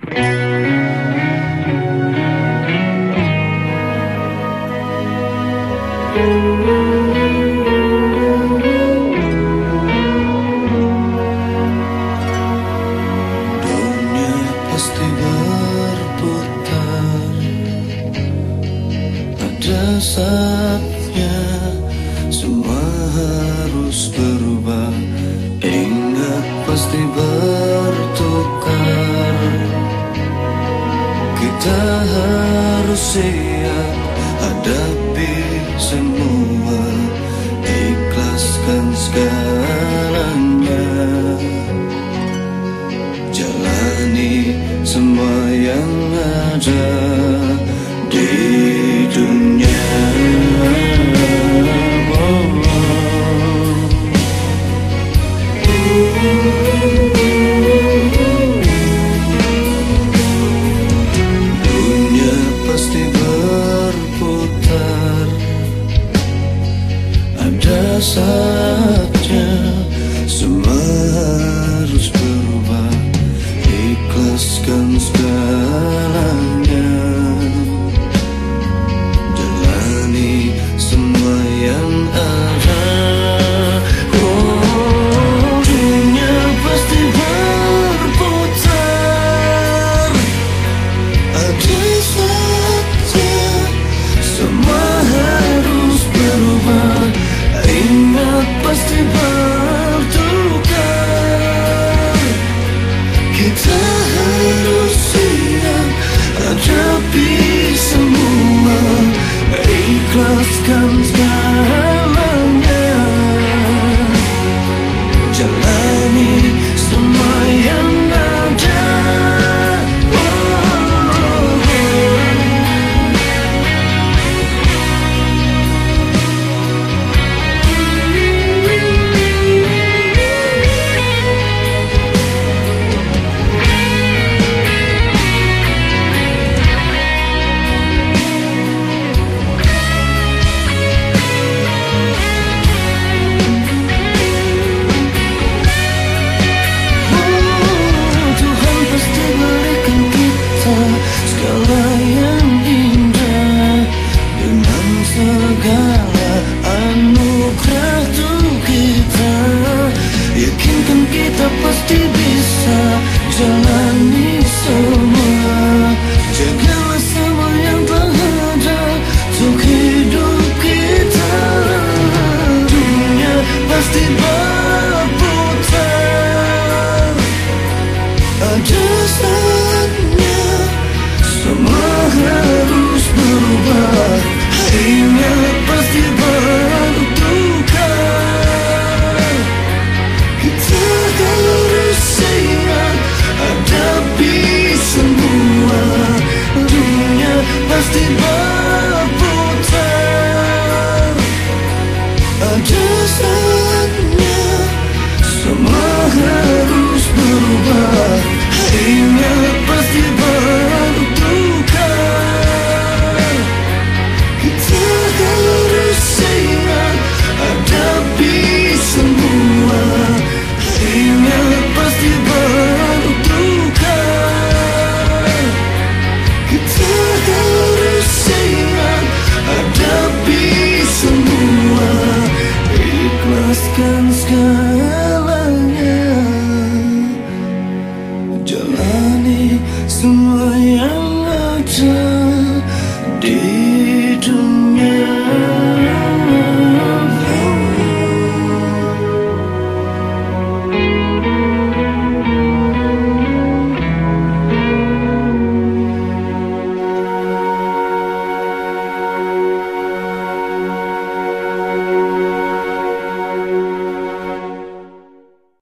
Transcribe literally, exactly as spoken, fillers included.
Dunia pasti berputar, pada saatnya semua harus berubah. Ingat pasti bertukar, kita harus siap hadapi semua, ikhlaskan segalanya, jalani semua yang ada di dunia. Dunia pasti berputar, ada saatnya semua harus berubah, ikhlaskan segalanya, jalani semua yang ada. Oh, dunia pasti berputar, ada saatnya semua harus berubah. Ingat pasti bertukar, kita harus siap hadapi semua, ikhlaskan segalanya, jalani semua yang ada. Segala yang indah dengan segala anugerah untuk kita, yakinkan kita pasti bisa jalani semua. Jagalah semua yang telah ada untuk hidup kita. Dunia pasti berputar, ada saatnya semua harus berubah. Ingat pasti bertukar, kita harus siap hadapi semua. Dunia pasti berputar, ada saatnya semua harus berubah.